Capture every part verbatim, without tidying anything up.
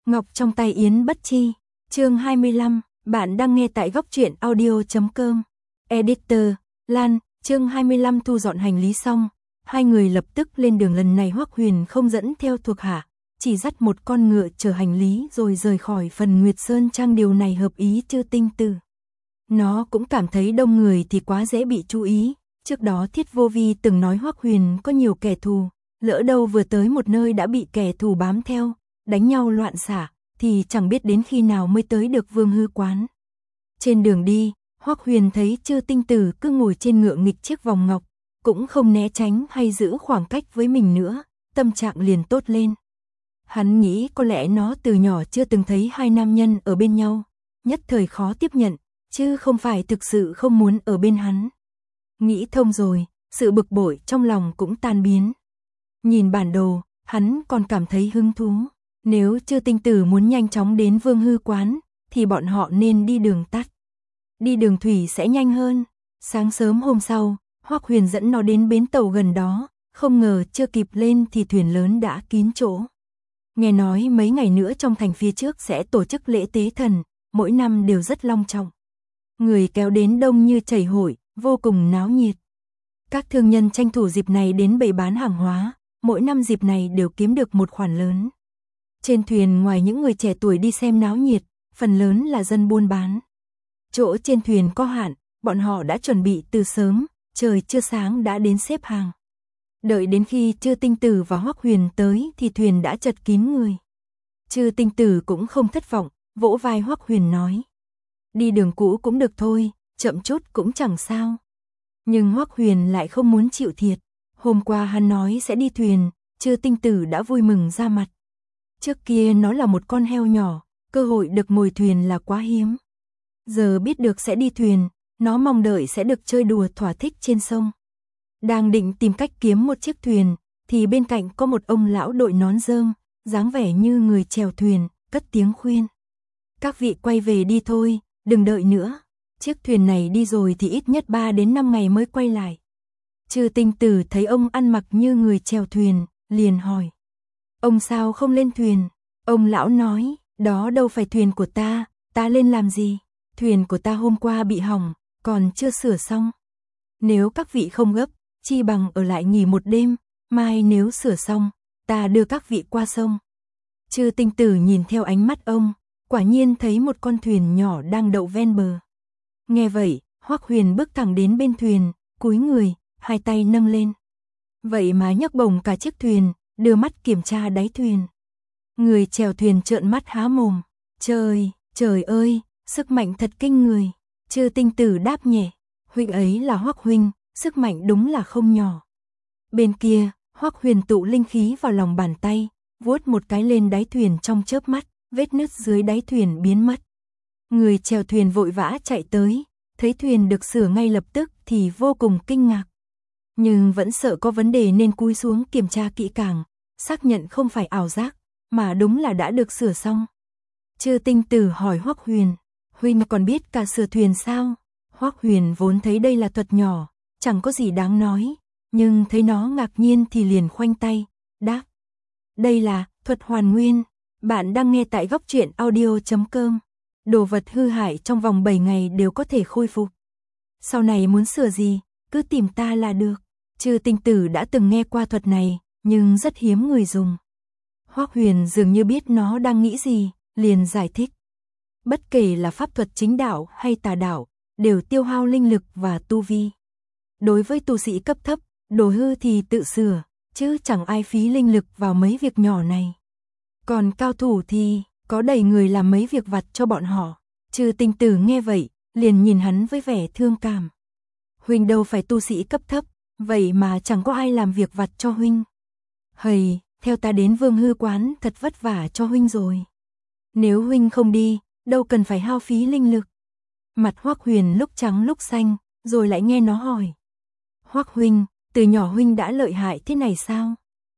Ngọc trong tay Yến Bất Chi, chương hai mươi lăm, bạn đang nghe tại góc truyện audio chấm com. Editor, Lan, chương hai mươi lăm thu dọn hành lý xong, hai người lập tức lên đường. Lần này Hoắc Huyền không dẫn theo thuộc hạ, chỉ dắt một con ngựa chở hành lý rồi rời khỏi phần Nguyệt Sơn Trang. Điều này hợp ý Chư Tinh Tử. Nó cũng cảm thấy đông người thì quá dễ bị chú ý, trước đó Thiết Vô Vi từng nói Hoắc Huyền có nhiều kẻ thù, lỡ đâu vừa tới một nơi đã bị kẻ thù bám theo, đánh nhau loạn xạ, thì chẳng biết đến khi nào mới tới được Vương Hư quán. Trên đường đi, Hoắc Huyền thấy Chư Tinh Tử cứ ngồi trên ngựa nghịch chiếc vòng ngọc, cũng không né tránh hay giữ khoảng cách với mình nữa, tâm trạng liền tốt lên. Hắn nghĩ có lẽ nó từ nhỏ chưa từng thấy hai nam nhân ở bên nhau, nhất thời khó tiếp nhận, chứ không phải thực sự không muốn ở bên hắn. Nghĩ thông rồi, sự bực bội trong lòng cũng tan biến. Nhìn bản đồ, hắn còn cảm thấy hứng thú. Nếu Chư Tinh Tử muốn nhanh chóng đến Vương Hư quán, thì bọn họ nên đi đường tắt. Đi đường thủy sẽ nhanh hơn. Sáng sớm hôm sau, Hoắc Huyền dẫn nó đến bến tàu gần đó, không ngờ chưa kịp lên thì thuyền lớn đã kín chỗ. Nghe nói mấy ngày nữa trong thành phía trước sẽ tổ chức lễ tế thần, mỗi năm đều rất long trọng. Người kéo đến đông như chảy hội, vô cùng náo nhiệt. Các thương nhân tranh thủ dịp này đến bày bán hàng hóa, mỗi năm dịp này đều kiếm được một khoản lớn. Trên thuyền ngoài những người trẻ tuổi đi xem náo nhiệt, phần lớn là dân buôn bán. Chỗ trên thuyền có hạn, bọn họ đã chuẩn bị từ sớm, trời chưa sáng đã đến xếp hàng. Đợi đến khi Chư Tinh Tử và Hoắc Huyền tới thì thuyền đã chật kín người. Chư Tinh Tử cũng không thất vọng, vỗ vai Hoắc Huyền nói: đi đường cũ cũng được thôi, chậm chút cũng chẳng sao. Nhưng Hoắc Huyền lại không muốn chịu thiệt. Hôm qua hắn nói sẽ đi thuyền, Chư Tinh Tử đã vui mừng ra mặt. Trước kia nó là một con heo nhỏ, cơ hội được ngồi thuyền là quá hiếm. Giờ biết được sẽ đi thuyền, nó mong đợi sẽ được chơi đùa thỏa thích trên sông. Đang định tìm cách kiếm một chiếc thuyền, thì bên cạnh có một ông lão đội nón rơm, dáng vẻ như người chèo thuyền, cất tiếng khuyên: các vị quay về đi thôi, đừng đợi nữa. Chiếc thuyền này đi rồi thì ít nhất ba đến năm ngày mới quay lại. Chư Tinh Tử thấy ông ăn mặc như người chèo thuyền, liền hỏi: ông sao không lên thuyền? Ông lão nói: đó đâu phải thuyền của ta, ta lên làm gì? Thuyền của ta hôm qua bị hỏng, còn chưa sửa xong. Nếu các vị không gấp, chi bằng ở lại nghỉ một đêm, mai nếu sửa xong, ta đưa các vị qua sông. Chư Tinh Tử nhìn theo ánh mắt ông, quả nhiên thấy một con thuyền nhỏ đang đậu ven bờ. Nghe vậy, Hoắc Huyền bước thẳng đến bên thuyền, cúi người, hai tay nâng lên. Vậy mà nhấc bổng cả chiếc thuyền, đưa mắt kiểm tra đáy thuyền. Người chèo thuyền trợn mắt há mồm. Trời, trời ơi, sức mạnh thật kinh người. Chư Tinh Tử đáp nhẹ: huynh ấy là Hoắc huynh, sức mạnh đúng là không nhỏ. Bên kia, Hoắc Huyền tụ linh khí vào lòng bàn tay, vuốt một cái lên đáy thuyền, trong chớp mắt, vết nứt dưới đáy thuyền biến mất. Người chèo thuyền vội vã chạy tới, thấy thuyền được sửa ngay lập tức thì vô cùng kinh ngạc. Nhưng vẫn sợ có vấn đề nên cúi xuống kiểm tra kỹ càng, xác nhận không phải ảo giác, mà đúng là đã được sửa xong. Chư Tinh Tử hỏi Hoắc Huyền: huynh còn biết cả sửa thuyền sao? Hoắc Huyền vốn thấy đây là thuật nhỏ, chẳng có gì đáng nói, nhưng thấy nó ngạc nhiên thì liền khoanh tay, đáp: đây là thuật hoàn nguyên. Bạn đang nghe tại góc truyện audio chấm com. Đồ vật hư hại trong vòng bảy ngày đều có thể khôi phục. Sau này muốn sửa gì, cứ tìm ta là được. Chư Tinh Tử đã từng nghe qua thuật này, nhưng rất hiếm người dùng. Hoắc Huyền dường như biết nó đang nghĩ gì, liền giải thích: bất kể là pháp thuật chính đạo hay tà đạo, đều tiêu hao linh lực và tu vi. Đối với tu sĩ cấp thấp, đồ hư thì tự sửa, chứ chẳng ai phí linh lực vào mấy việc nhỏ này. Còn cao thủ thì có đầy người làm mấy việc vặt cho bọn họ. Chư Tinh Tử nghe vậy, liền nhìn hắn với vẻ thương cảm. Huynh đâu phải tu sĩ cấp thấp, vậy mà chẳng có ai làm việc vặt cho huynh. Hầy, theo ta đến Vương Hư quán thật vất vả cho huynh rồi. Nếu huynh không đi, đâu cần phải hao phí linh lực. Mặt Hoắc Huyền lúc trắng lúc xanh, rồi lại nghe nó hỏi: Hoắc huynh, từ nhỏ huynh đã lợi hại thế này sao?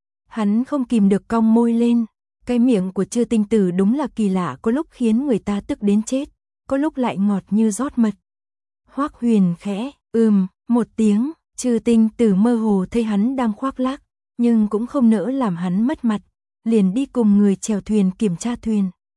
Hắn không kìm được cong môi lên. Cái miệng của Chư Tinh Tử đúng là kỳ lạ, có lúc khiến người ta tức đến chết, có lúc lại ngọt như rót mật. Hoắc Huyền khẽ ừm một tiếng. Chư Tinh Tử mơ hồ thấy hắn đang khoác lác, nhưng cũng không nỡ làm hắn mất mặt, liền đi cùng người chèo thuyền kiểm tra thuyền.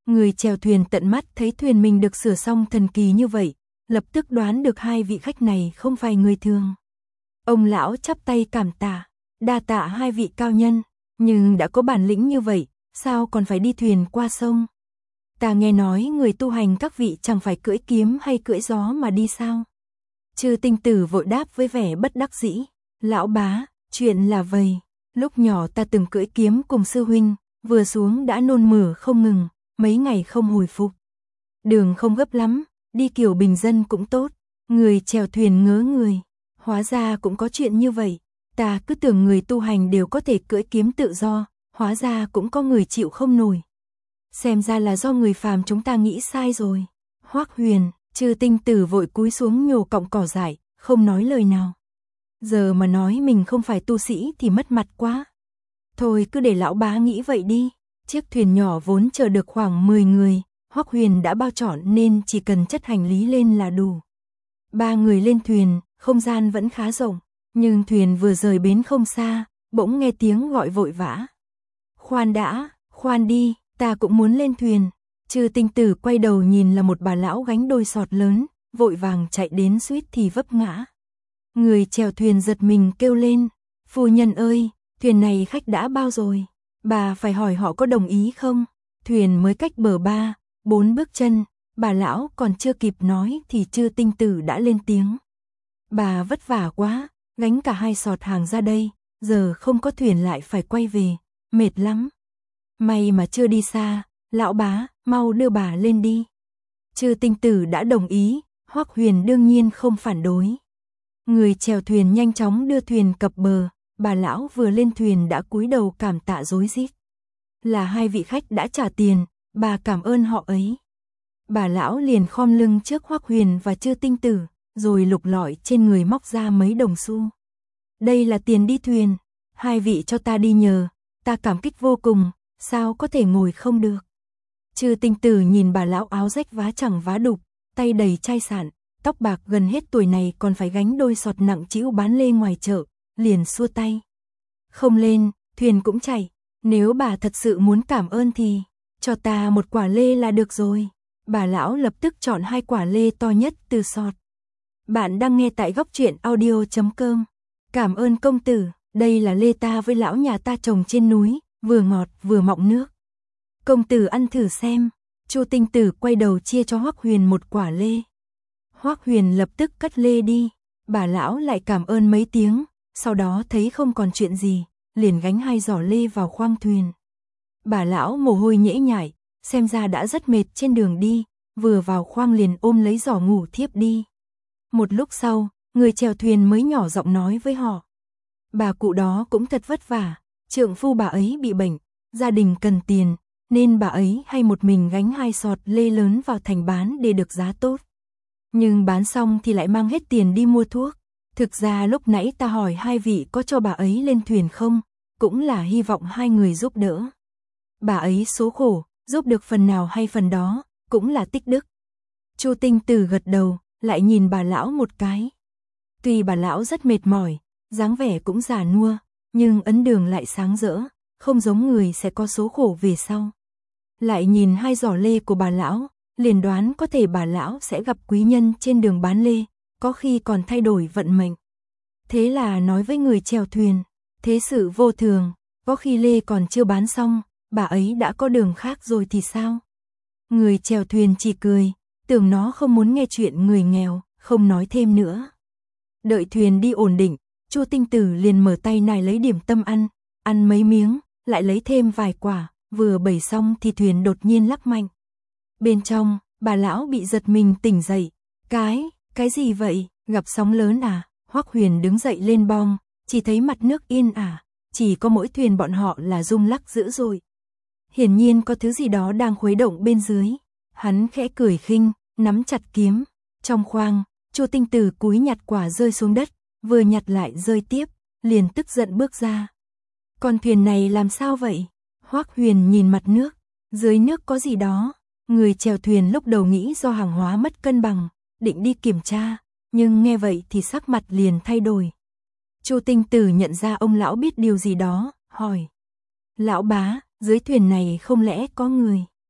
Người chèo thuyền tận mắt thấy thuyền mình được sửa xong thần kỳ như vậy, lập tức đoán được hai vị khách này không phải người thường. Ông lão chắp tay cảm tạ, đa tạ hai vị cao nhân, nhưng đã có bản lĩnh như vậy, sao còn phải đi thuyền qua sông? Ta nghe nói người tu hành các vị chẳng phải cưỡi kiếm hay cưỡi gió mà đi sao? Chư Tinh Tử vội đáp với vẻ bất đắc dĩ, lão bá, chuyện là vầy, lúc nhỏ ta từng cưỡi kiếm cùng sư huynh, vừa xuống đã nôn mửa không ngừng, mấy ngày không hồi phục. Đường không gấp lắm, đi kiểu bình dân cũng tốt. Người chèo thuyền ngớ người, hóa ra cũng có chuyện như vậy, ta cứ tưởng người tu hành đều có thể cưỡi kiếm tự do, hóa ra cũng có người chịu không nổi. Xem ra là do người phàm chúng ta nghĩ sai rồi. Hoắc Huyền, Chư Tinh Tử vội cúi xuống nhổ cọng cỏ dại, không nói lời nào. Giờ mà nói mình không phải tu sĩ thì mất mặt quá. Thôi cứ để lão bá nghĩ vậy đi. Chiếc thuyền nhỏ vốn chở được khoảng mười người, Hoắc Huyền đã bao trọn nên chỉ cần chất hành lý lên là đủ. Ba người lên thuyền, không gian vẫn khá rộng, nhưng thuyền vừa rời bến không xa, bỗng nghe tiếng gọi vội vã. Khoan đã, khoan đi, ta cũng muốn lên thuyền. Chư Tinh Tử quay đầu nhìn là một bà lão gánh đôi sọt lớn, vội vàng chạy đến suýt thì vấp ngã. Người chèo thuyền giật mình kêu lên, phu nhân ơi, thuyền này khách đã bao rồi, bà phải hỏi họ có đồng ý không? Thuyền mới cách bờ ba, bốn bước chân, bà lão còn chưa kịp nói thì Chư Tinh Tử đã lên tiếng. Bà vất vả quá, gánh cả hai sọt hàng ra đây, giờ không có thuyền lại phải quay về, mệt lắm. May mà chưa đi xa, lão bá, mau đưa bà lên đi. Chư Tinh Tử đã đồng ý, Hoắc Huyền đương nhiên không phản đối. Người chèo thuyền nhanh chóng đưa thuyền cập bờ, bà lão vừa lên thuyền đã cúi đầu cảm tạ rối rít. Là hai vị khách đã trả tiền, bà cảm ơn họ ấy. Bà lão liền khom lưng trước Hoắc Huyền và Chư Tinh Tử, rồi lục lọi trên người móc ra mấy đồng xu. Đây là tiền đi thuyền, hai vị cho ta đi nhờ, ta cảm kích vô cùng, sao có thể ngồi không được. Chư Tinh Tử nhìn bà lão áo rách vá chẳng vá đục, tay đầy chai sạn, tóc bạc gần hết tuổi này còn phải gánh đôi sọt nặng trĩu bán lê ngoài chợ, liền xua tay. Không lên, thuyền cũng chạy, nếu bà thật sự muốn cảm ơn thì cho ta một quả lê là được rồi. Bà lão lập tức chọn hai quả lê to nhất từ sọt. Bạn đang nghe tại góc truyện audio chấm com. Cảm ơn công tử, đây là lê ta với lão nhà ta trồng trên núi, vừa ngọt vừa mọng nước. Công tử ăn thử xem. Chu Tinh Tử quay đầu chia cho Hoắc Huyền một quả lê. Hoắc Huyền lập tức cất lê đi, bà lão lại cảm ơn mấy tiếng, sau đó thấy không còn chuyện gì, liền gánh hai giỏ lê vào khoang thuyền. Bà lão mồ hôi nhễ nhại, xem ra đã rất mệt trên đường đi, vừa vào khoang liền ôm lấy giỏ ngủ thiếp đi. Một lúc sau, người chèo thuyền mới nhỏ giọng nói với họ. Bà cụ đó cũng thật vất vả, trượng phu bà ấy bị bệnh, gia đình cần tiền, nên bà ấy hay một mình gánh hai sọt lê lớn vào thành bán để được giá tốt. Nhưng bán xong thì lại mang hết tiền đi mua thuốc. Thực ra lúc nãy ta hỏi hai vị có cho bà ấy lên thuyền không, cũng là hy vọng hai người giúp đỡ. Bà ấy số khổ, giúp được phần nào hay phần đó, cũng là tích đức. Chu Tinh Tử gật đầu, lại nhìn bà lão một cái. Tuy bà lão rất mệt mỏi, dáng vẻ cũng già nua, nhưng ấn đường lại sáng rỡ, không giống người sẽ có số khổ về sau. Lại nhìn hai giỏ lê của bà lão, liền đoán có thể bà lão sẽ gặp quý nhân trên đường bán lê, có khi còn thay đổi vận mệnh. Thế là nói với người chèo thuyền, thế sự vô thường, có khi lê còn chưa bán xong, bà ấy đã có đường khác rồi thì sao? Người chèo thuyền chỉ cười, tưởng nó không muốn nghe chuyện người nghèo, không nói thêm nữa. Đợi thuyền đi ổn định, Chu Tinh Tử liền mở tay nài lấy điểm tâm ăn, ăn mấy miếng, lại lấy thêm vài quả, vừa bẩy xong thì thuyền đột nhiên lắc mạnh. Bên trong, bà lão bị giật mình tỉnh dậy. Cái, cái gì vậy, gặp sóng lớn à? Hoắc Huyền đứng dậy lên bong, chỉ thấy mặt nước yên ả, chỉ có mỗi thuyền bọn họ là rung lắc dữ dội. Hiển nhiên có thứ gì đó đang khuấy động bên dưới. Hắn khẽ cười khinh, nắm chặt kiếm. Trong khoang, Chu Tinh Tử cúi nhặt quả rơi xuống đất, vừa nhặt lại rơi tiếp, liền tức giận bước ra. Con thuyền này làm sao vậy? Hoắc Huyền nhìn mặt nước, dưới nước có gì đó. Người chèo thuyền lúc đầu nghĩ do hàng hóa mất cân bằng, định đi kiểm tra, nhưng nghe vậy thì sắc mặt liền thay đổi. Chu Tinh Tử nhận ra ông lão biết điều gì đó, hỏi. Lão bá, dưới thuyền này không lẽ có người?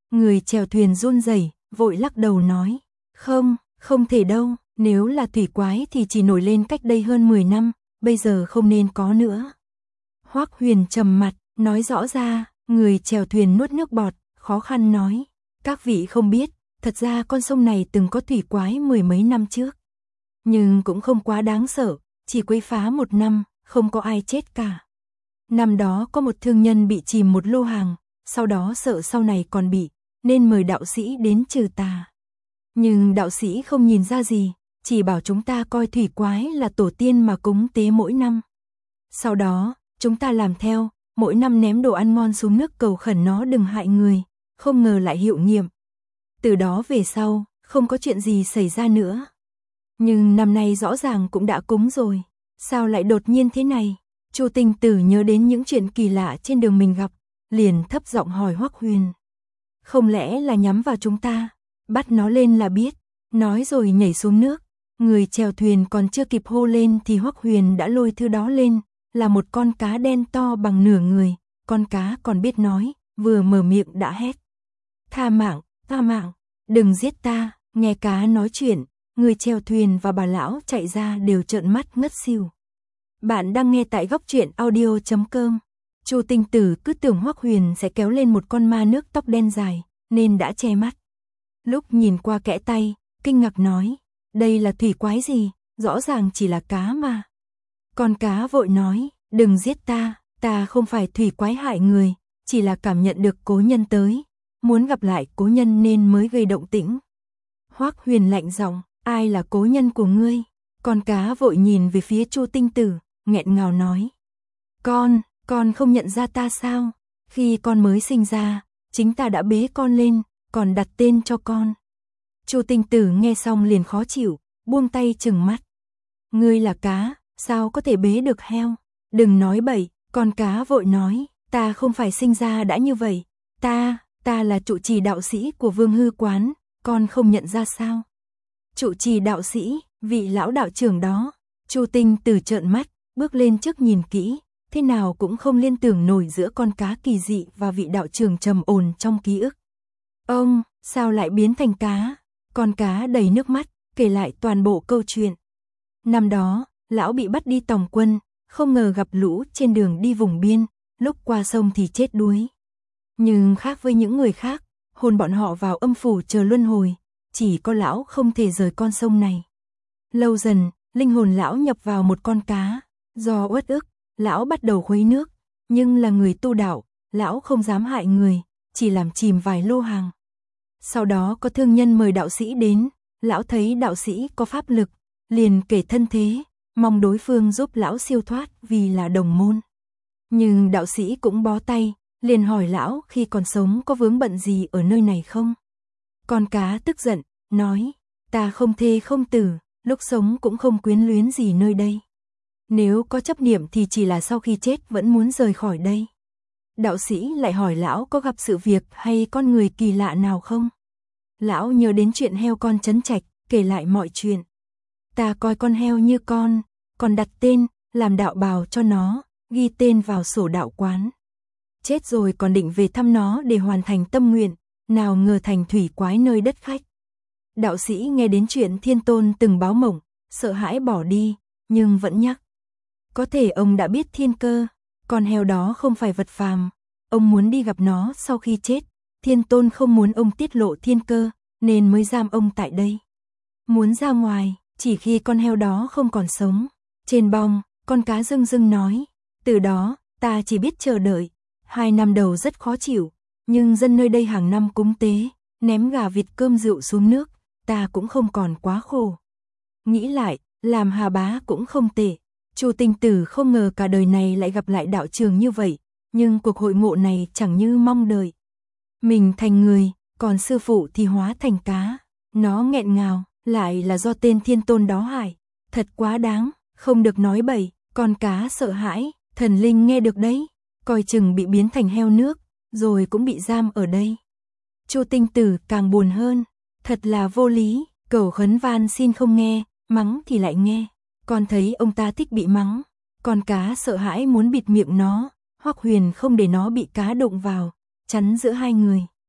Người chèo thuyền run rẩy, vội lắc đầu nói, không, không thể đâu, nếu là thủy quái thì chỉ nổi lên cách đây hơn mười năm, bây giờ không nên có nữa. Hoắc Huyền trầm mặt, nói rõ ra, người chèo thuyền nuốt nước bọt, khó khăn nói, các vị không biết, thật ra con sông này từng có thủy quái mười mấy năm trước. Nhưng cũng không quá đáng sợ, chỉ quấy phá một năm, không có ai chết cả. Năm đó có một thương nhân bị chìm một lô hàng, sau đó sợ sau này còn bị, nên mời đạo sĩ đến trừ tà. Nhưng đạo sĩ không nhìn ra gì, chỉ bảo chúng ta coi thủy quái là tổ tiên mà cúng tế mỗi năm. Sau đó, chúng ta làm theo, mỗi năm ném đồ ăn ngon xuống nước cầu khẩn nó đừng hại người, không ngờ lại hiệu nghiệm. Từ đó về sau, không có chuyện gì xảy ra nữa. Nhưng năm nay rõ ràng cũng đã cúng rồi, sao lại đột nhiên thế này? Chu Tinh Tử nhớ đến những chuyện kỳ lạ trên đường mình gặp, liền thấp giọng hỏi Hoắc Huyền. Không lẽ là nhắm vào chúng ta, bắt nó lên là biết, nói rồi nhảy xuống nước. Người chèo thuyền còn chưa kịp hô lên thì Hoắc Huyền đã lôi thứ đó lên, là một con cá đen to bằng nửa người, con cá còn biết nói, vừa mở miệng đã hét. Tha mạng, tha mạng, đừng giết ta, nghe cá nói chuyện, người chèo thuyền và bà lão chạy ra đều trợn mắt ngất xỉu. Bạn đang nghe tại góc truyện audio chấm com. Chu Tinh Tử cứ tưởng Hoắc Huyền sẽ kéo lên một con ma nước tóc đen dài, nên đã che mắt. Lúc nhìn qua kẽ tay, kinh ngạc nói, đây là thủy quái gì, rõ ràng chỉ là cá mà. Con cá vội nói, đừng giết ta, ta không phải thủy quái hại người, chỉ là cảm nhận được cố nhân tới, muốn gặp lại cố nhân nên mới gây động tĩnh. Hoắc Huyền lạnh giọng, ai là cố nhân của ngươi? Con cá vội nhìn về phía Chu Tinh Tử, nghẹn ngào nói, con, con không nhận ra ta sao? Khi con mới sinh ra, chính ta đã bế con lên, còn đặt tên cho con. Chu Tinh Tử nghe xong liền khó chịu, buông tay trừng mắt. Ngươi là cá, sao có thể bế được heo? Đừng nói bậy, con cá vội nói, ta không phải sinh ra đã như vậy, ta, ta là trụ trì đạo sĩ của Vương Hư Quán, con không nhận ra sao? Trụ trì đạo sĩ, vị lão đạo trưởng đó. Chu Tinh Tử trợn mắt, bước lên trước nhìn kỹ, thế nào cũng không liên tưởng nổi giữa con cá kỳ dị và vị đạo trưởng trầm ổn trong ký ức. Ông, sao lại biến thành cá? Con cá đầy nước mắt, kể lại toàn bộ câu chuyện. Năm đó, lão bị bắt đi tòng quân, không ngờ gặp lũ trên đường đi vùng biên, lúc qua sông thì chết đuối. Nhưng khác với những người khác, hồn bọn họ vào âm phủ chờ luân hồi, chỉ có lão không thể rời con sông này. Lâu dần, linh hồn lão nhập vào một con cá, do uất ức, lão bắt đầu khuấy nước, nhưng là người tu đạo, lão không dám hại người, chỉ làm chìm vài lô hàng. Sau đó có thương nhân mời đạo sĩ đến, lão thấy đạo sĩ có pháp lực, liền kể thân thế, mong đối phương giúp lão siêu thoát vì là đồng môn. Nhưng đạo sĩ cũng bó tay, liền hỏi lão khi còn sống có vướng bận gì ở nơi này không? Con cá tức giận, nói, ta không thê không tử, lúc sống cũng không quyến luyến gì nơi đây. Nếu có chấp niệm thì chỉ là sau khi chết vẫn muốn rời khỏi đây. Đạo sĩ lại hỏi lão có gặp sự việc hay con người kỳ lạ nào không? Lão nhớ đến chuyện heo con Trấn Trạch, kể lại mọi chuyện. Ta coi con heo như con, còn đặt tên, làm đạo bào cho nó, ghi tên vào sổ đạo quán. Chết rồi còn định về thăm nó để hoàn thành tâm nguyện, nào ngờ thành thủy quái nơi đất khách. Đạo sĩ nghe đến chuyện Thiên Tôn từng báo mộng, sợ hãi bỏ đi, nhưng vẫn nhắc. Có thể ông đã biết thiên cơ, con heo đó không phải vật phàm, ông muốn đi gặp nó sau khi chết, Thiên Tôn không muốn ông tiết lộ thiên cơ, nên mới giam ông tại đây. Muốn ra ngoài, chỉ khi con heo đó không còn sống. Trên bong, con cá rưng rưng nói, từ đó, ta chỉ biết chờ đợi, hai năm đầu rất khó chịu, nhưng dân nơi đây hàng năm cúng tế, ném gà vịt cơm rượu xuống nước, ta cũng không còn quá khổ. Nghĩ lại, làm Hà Bá cũng không tệ. Chu Tinh Tử không ngờ cả đời này lại gặp lại đạo trường như vậy, nhưng cuộc hội ngộ này chẳng như mong đợi. Mình thành người, còn sư phụ thì hóa thành cá. Nó nghẹn ngào, lại là do tên Thiên Tôn đó hại. Thật quá đáng, không được nói bậy, con cá sợ hãi, thần linh nghe được đấy, coi chừng bị biến thành heo nước, rồi cũng bị giam ở đây. Chu Tinh Tử càng buồn hơn, thật là vô lý, cầu khấn van xin không nghe, mắng thì lại nghe. Con thấy ông ta thích bị mắng, con cá sợ hãi muốn bịt miệng nó, Hoắc Huyền không để nó bị cá đụng vào, chắn giữa hai người.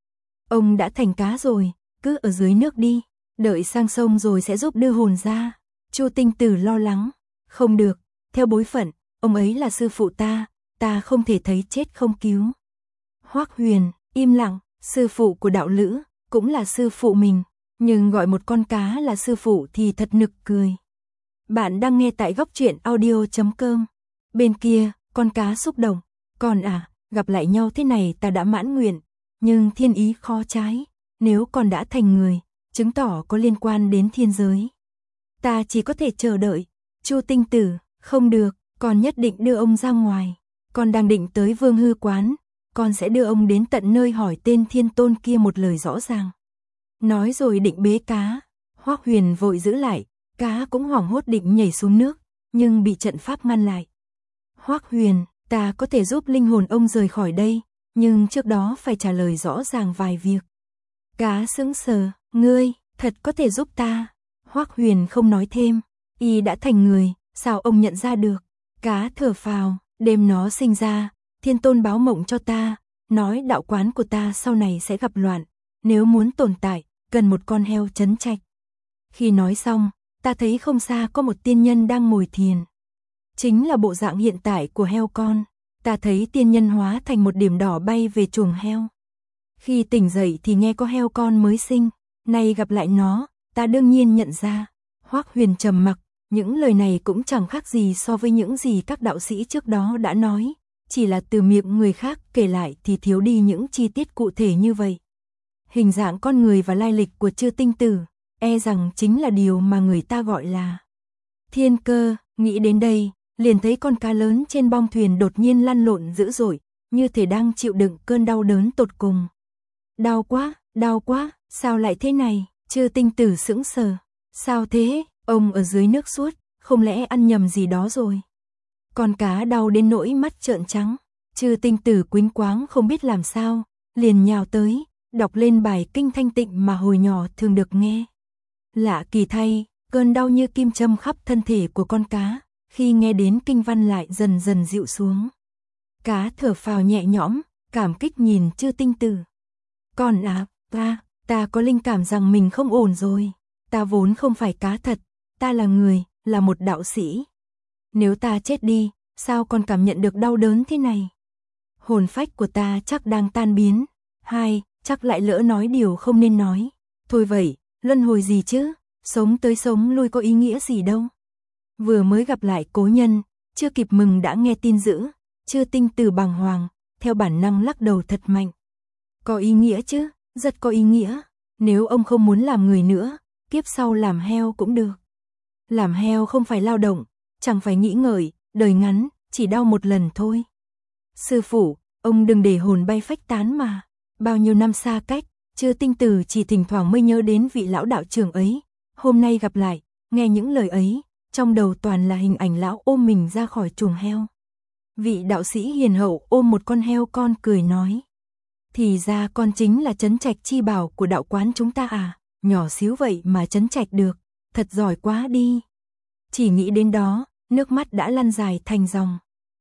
Ông đã thành cá rồi, cứ ở dưới nước đi, đợi sang sông rồi sẽ giúp đưa hồn ra. Chu Tinh Tử lo lắng, không được, theo bối phận, ông ấy là sư phụ ta, ta không thể thấy chết không cứu. Hoắc Huyền, im lặng, sư phụ của đạo lữ, cũng là sư phụ mình, nhưng gọi một con cá là sư phụ thì thật nực cười. Bạn đang nghe tại góc truyện audio chấm com. Bên kia, con cá xúc động, con à, gặp lại nhau thế này ta đã mãn nguyện, nhưng thiên ý khó trái, nếu con đã thành người, chứng tỏ có liên quan đến thiên giới. Ta chỉ có thể chờ đợi. Chu Tinh Tử, không được, con nhất định đưa ông ra ngoài, con đang định tới Vương Hư quán, con sẽ đưa ông đến tận nơi hỏi tên thiên tôn kia một lời rõ ràng. Nói rồi định bế cá, Hoắc Huyền vội giữ lại, cá cũng hoảng hốt định nhảy xuống nước, nhưng bị trận pháp ngăn lại. Hoắc Huyền, ta có thể giúp linh hồn ông rời khỏi đây, nhưng trước đó phải trả lời rõ ràng vài việc. Cá sững sờ, ngươi, thật có thể giúp ta. Hoắc Huyền không nói thêm, y đã thành người, sao ông nhận ra được? Cá thở phào, đêm nó sinh ra, thiên tôn báo mộng cho ta, nói đạo quán của ta sau này sẽ gặp loạn, nếu muốn tồn tại, cần một con heo trấn trạch. Khi nói xong, ta thấy không xa có một tiên nhân đang ngồi thiền. Chính là bộ dạng hiện tại của heo con, ta thấy tiên nhân hóa thành một điểm đỏ bay về chuồng heo. Khi tỉnh dậy thì nghe có heo con mới sinh, nay gặp lại nó, ta đương nhiên nhận ra. Hoắc Huyền trầm mặc, những lời này cũng chẳng khác gì so với những gì các đạo sĩ trước đó đã nói, chỉ là từ miệng người khác kể lại thì thiếu đi những chi tiết cụ thể như vậy. Hình dạng con người và lai lịch của Chư Tinh Tử, e rằng chính là điều mà người ta gọi là thiên cơ. Nghĩ đến đây, liền thấy con cá lớn trên bong thuyền đột nhiên lăn lộn dữ dội, như thể đang chịu đựng cơn đau đớn tột cùng. Đau quá, đau quá, sao lại thế này? Chư Tinh Tử sững sờ. Sao thế? Ông ở dưới nước suốt, không lẽ ăn nhầm gì đó rồi? Con cá đau đến nỗi mắt trợn trắng. Chư Tinh Tử quýnh quáng không biết làm sao, liền nhào tới, đọc lên bài kinh thanh tịnh mà hồi nhỏ thường được nghe. Lạ kỳ thay, cơn đau như kim châm khắp thân thể của con cá, khi nghe đến kinh văn lại dần dần dịu xuống. Cá thở phào nhẹ nhõm, cảm kích nhìn Chư Tinh Tử. Con à, ta, ta có linh cảm rằng mình không ổn rồi. Ta vốn không phải cá thật, ta là người, là một đạo sĩ. Nếu ta chết đi, sao con cảm nhận được đau đớn thế này? Hồn phách của ta chắc đang tan biến. Hai, chắc lại lỡ nói điều không nên nói. Thôi vậy, luân hồi gì chứ? Sống tới sống lui có ý nghĩa gì đâu. Vừa mới gặp lại cố nhân, chưa kịp mừng đã nghe tin dữ. Chư Tinh Tử bàng hoàng, theo bản năng lắc đầu thật mạnh. Có ý nghĩa chứ, rất có ý nghĩa. Nếu ông không muốn làm người nữa, kiếp sau làm heo cũng được. Làm heo không phải lao động, chẳng phải nghĩ ngợi, đời ngắn, chỉ đau một lần thôi. Sư phụ, ông đừng để hồn bay phách tán mà. Bao nhiêu năm xa cách, Chư Tinh Tử chỉ thỉnh thoảng mới nhớ đến vị lão đạo trưởng ấy. Hôm nay gặp lại, nghe những lời ấy, trong đầu toàn là hình ảnh lão ôm mình ra khỏi chuồng heo. Vị đạo sĩ hiền hậu ôm một con heo con cười nói. Thì ra con chính là trấn trạch chi bảo của đạo quán chúng ta à, nhỏ xíu vậy mà trấn trạch được, thật giỏi quá đi. Chỉ nghĩ đến đó, nước mắt đã lăn dài thành dòng.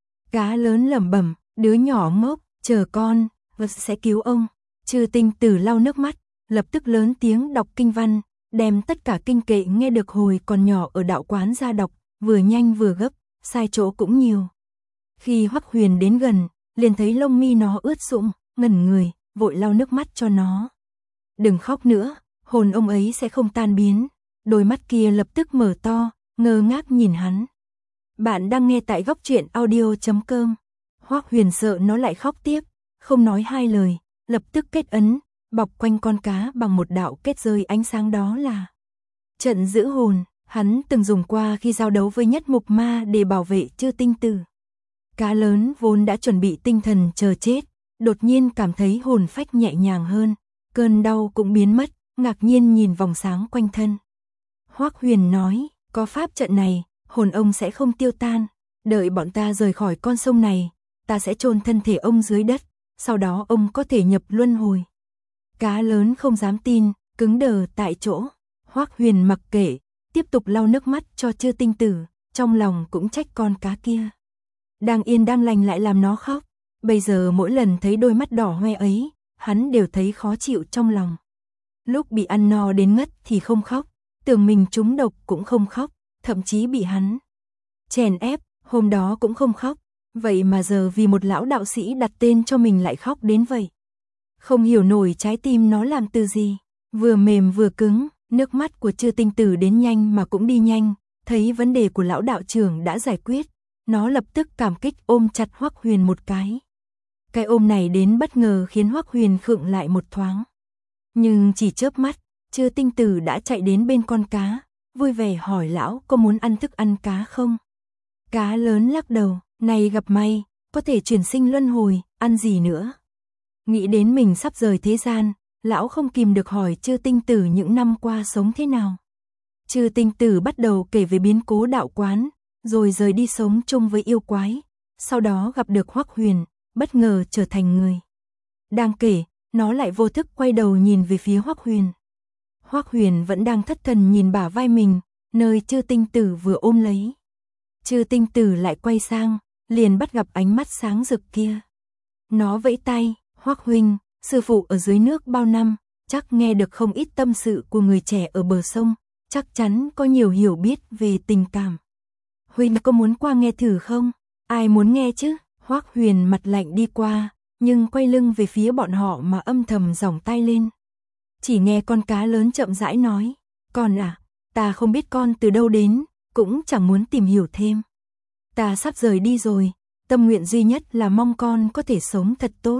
Cá lớn lẩm bẩm, đứa nhỏ ngốc, chờ con, vật sẽ cứu ông. Chư Tinh Tử lau nước mắt, lập tức lớn tiếng đọc kinh văn, đem tất cả kinh kệ nghe được hồi còn nhỏ ở đạo quán ra đọc, vừa nhanh vừa gấp, sai chỗ cũng nhiều. Khi Hoắc Huyền đến gần, liền thấy lông mi nó ướt sũng, ngẩn người, vội lau nước mắt cho nó. Đừng khóc nữa, hồn ông ấy sẽ không tan biến. Đôi mắt kia lập tức mở to, ngơ ngác nhìn hắn. Bạn đang nghe tại góc truyện audio chấm com. Hoắc Huyền sợ nó lại khóc tiếp, không nói hai lời, lập tức kết ấn, bọc quanh con cá bằng một đạo kết rơi ánh sáng, đó là trận giữ hồn, hắn từng dùng qua khi giao đấu với nhất mục ma để bảo vệ Chư Tinh Tử. Cá lớn vốn đã chuẩn bị tinh thần chờ chết, đột nhiên cảm thấy hồn phách nhẹ nhàng hơn, cơn đau cũng biến mất, ngạc nhiên nhìn vòng sáng quanh thân. Hoắc Huyền nói, có pháp trận này, hồn ông sẽ không tiêu tan, đợi bọn ta rời khỏi con sông này, ta sẽ chôn thân thể ông dưới đất, sau đó ông có thể nhập luân hồi. Cá lớn không dám tin, cứng đờ tại chỗ. Hoắc Huyền mặc kệ, tiếp tục lau nước mắt cho Chư Tinh Tử, trong lòng cũng trách con cá kia. Đang yên đang lành lại làm nó khóc, bây giờ mỗi lần thấy đôi mắt đỏ hoe ấy, hắn đều thấy khó chịu trong lòng. Lúc bị ăn no đến ngất thì không khóc, tưởng mình trúng độc cũng không khóc, thậm chí bị hắn chèn ép, hôm đó cũng không khóc, vậy mà giờ vì một lão đạo sĩ đặt tên cho mình lại khóc đến vậy. Không hiểu nổi trái tim nó làm từ gì, vừa mềm vừa cứng, nước mắt của Chư Tinh Tử đến nhanh mà cũng đi nhanh, thấy vấn đề của lão đạo trưởng đã giải quyết, nó lập tức cảm kích ôm chặt Hoắc Huyền một cái. Cái ôm này đến bất ngờ khiến Hoắc Huyền khựng lại một thoáng. Nhưng chỉ chớp mắt, Chư Tinh Tử đã chạy đến bên con cá, vui vẻ hỏi lão có muốn ăn thức ăn cá không? Cá lớn lắc đầu, này gặp may, có thể chuyển sinh luân hồi, ăn gì nữa? Nghĩ đến mình sắp rời thế gian, lão không kìm được hỏi Chư Tinh Tử những năm qua sống thế nào. Chư Tinh Tử bắt đầu kể về biến cố đạo quán, rồi rời đi sống chung với yêu quái, sau đó gặp được Hoắc Huyền, bất ngờ trở thành người. Đang kể, nó lại vô thức quay đầu nhìn về phía Hoắc Huyền. Hoắc Huyền vẫn đang thất thần nhìn bả vai mình, nơi Chư Tinh Tử vừa ôm lấy. Chư Tinh Tử lại quay sang, liền bắt gặp ánh mắt sáng rực kia. Nó vẫy tay, Hoắc huynh, sư phụ ở dưới nước bao năm, chắc nghe được không ít tâm sự của người trẻ ở bờ sông, chắc chắn có nhiều hiểu biết về tình cảm. Huynh có muốn qua nghe thử không? Ai muốn nghe chứ? Hoắc Huyền mặt lạnh đi qua, nhưng quay lưng về phía bọn họ mà âm thầm giỏng tay lên. Chỉ nghe con cá lớn chậm rãi nói, con à, ta không biết con từ đâu đến, cũng chẳng muốn tìm hiểu thêm. Ta sắp rời đi rồi, tâm nguyện duy nhất là mong con có thể sống thật tốt.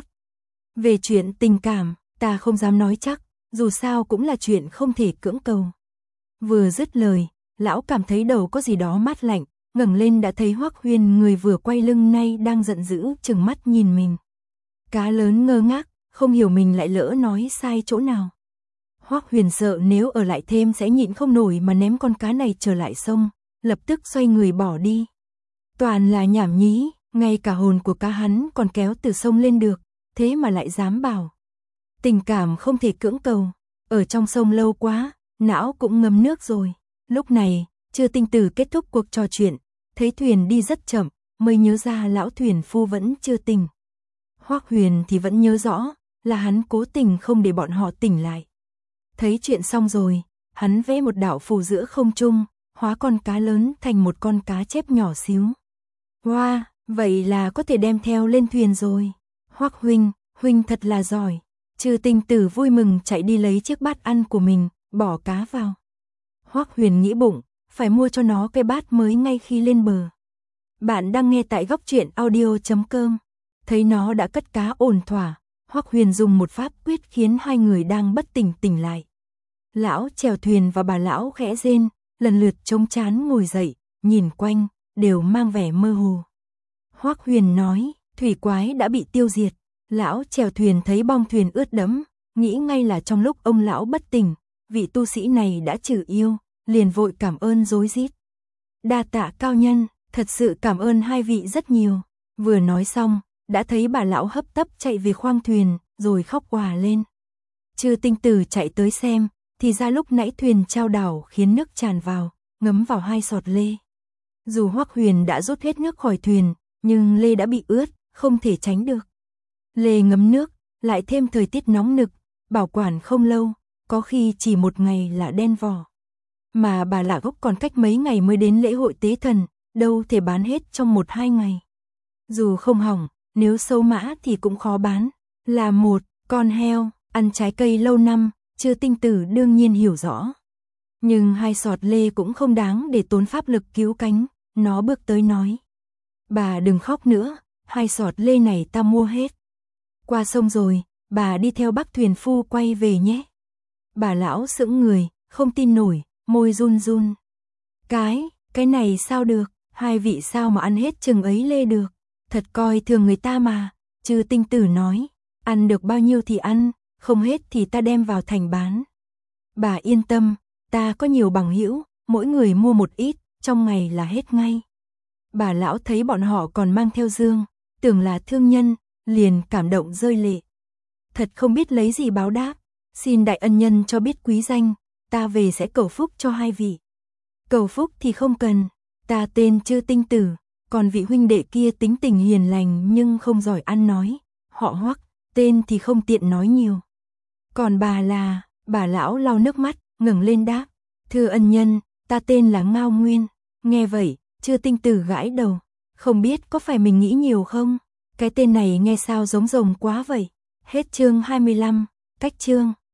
Về chuyện tình cảm, ta không dám nói chắc, dù sao cũng là chuyện không thể cưỡng cầu. Vừa dứt lời, lão cảm thấy đầu có gì đó mát lạnh, ngẩng lên đã thấy Hoắc Huyền người vừa quay lưng nay đang giận dữ trừng mắt nhìn mình. Cá lớn ngơ ngác, không hiểu mình lại lỡ nói sai chỗ nào. Hoắc Huyền sợ nếu ở lại thêm sẽ nhịn không nổi mà ném con cá này trở lại sông, lập tức xoay người bỏ đi. Toàn là nhảm nhí, ngay cả hồn của cá hắn còn kéo từ sông lên được, thế mà lại dám bảo. Tình cảm không thể cưỡng cầu, ở trong sông lâu quá, não cũng ngấm nước rồi. Lúc này, Chư Tinh Tử kết thúc cuộc trò chuyện, thấy thuyền đi rất chậm, mới nhớ ra lão thuyền phu vẫn chưa tỉnh. Hoắc Huyền thì vẫn nhớ rõ, là hắn cố tình không để bọn họ tỉnh lại. Thấy chuyện xong rồi, hắn vẽ một đạo phù giữa không trung, hóa con cá lớn thành một con cá chép nhỏ xíu. Wow, vậy là có thể đem theo lên thuyền rồi. Hoắc huynh, huynh thật là giỏi. Chư Tinh Tử vui mừng chạy đi lấy chiếc bát ăn của mình, bỏ cá vào. Hoắc Huyền nghĩ bụng, phải mua cho nó cái bát mới ngay khi lên bờ. Bạn đang nghe tại góc truyện audio chấm com. Thấy nó đã cất cá ổn thỏa, Hoắc Huyền dùng một pháp quyết khiến hai người đang bất tỉnh tỉnh lại. Lão chèo thuyền và bà lão khẽ rên, lần lượt chống chán ngồi dậy, nhìn quanh, đều mang vẻ mơ hồ. Hoắc Huyền nói, thủy quái đã bị tiêu diệt. Lão chèo thuyền thấy bong thuyền ướt đẫm, nghĩ ngay là trong lúc ông lão bất tỉnh, vị tu sĩ này đã trừ yêu, liền vội cảm ơn rối rít. Đa tạ cao nhân, thật sự cảm ơn hai vị rất nhiều. Vừa nói xong, đã thấy bà lão hấp tấp chạy về khoang thuyền, rồi khóc òa lên. Chư Tinh Tử chạy tới xem, thì ra lúc nãy thuyền trao đảo khiến nước tràn vào, ngấm vào hai sọt lê. Dù Hoắc Huyền đã rút hết nước khỏi thuyền, nhưng lê đã bị ướt, không thể tránh được. Lê ngấm nước, lại thêm thời tiết nóng nực, bảo quản không lâu, có khi chỉ một ngày là đen vỏ. Mà bà Lạ Gốc còn cách mấy ngày mới đến lễ hội tế thần, đâu thể bán hết trong một hai ngày. Dù không hỏng, nếu sâu mã thì cũng khó bán. Là một con heo, ăn trái cây lâu năm, Chư Tinh Tử đương nhiên hiểu rõ. Nhưng hai sọt lê cũng không đáng để tốn pháp lực cứu cánh, nó bước tới nói. Bà đừng khóc nữa, hai sọt lê này ta mua hết. Qua sông rồi, bà đi theo bác thuyền phu quay về nhé. Bà lão sững người, không tin nổi, môi run run. Cái, cái này sao được, hai vị sao mà ăn hết chừng ấy lê được, thật coi thường người ta mà. Chư Tinh Tử nói, ăn được bao nhiêu thì ăn, không hết thì ta đem vào thành bán. Bà yên tâm, ta có nhiều bằng hữu, mỗi người mua một ít, trong ngày là hết ngay. Bà lão thấy bọn họ còn mang theo dương, tưởng là thương nhân, liền cảm động rơi lệ. Thật không biết lấy gì báo đáp, xin đại ân nhân cho biết quý danh, ta về sẽ cầu phúc cho hai vị. Cầu phúc thì không cần, ta tên Chư Tinh Tử, còn vị huynh đệ kia tính tình hiền lành nhưng không giỏi ăn nói, họ Hoắc, tên thì không tiện nói nhiều. Còn bà là, bà lão lau nước mắt, ngẩng lên đáp, thưa ân nhân, ta tên là Ngao Nguyên. Nghe vậy, Chư Tinh Tử gãi đầu, không biết có phải mình nghĩ nhiều không? Cái tên này nghe sao giống rồng quá vậy. Hết chương hai mươi lăm, cách chương.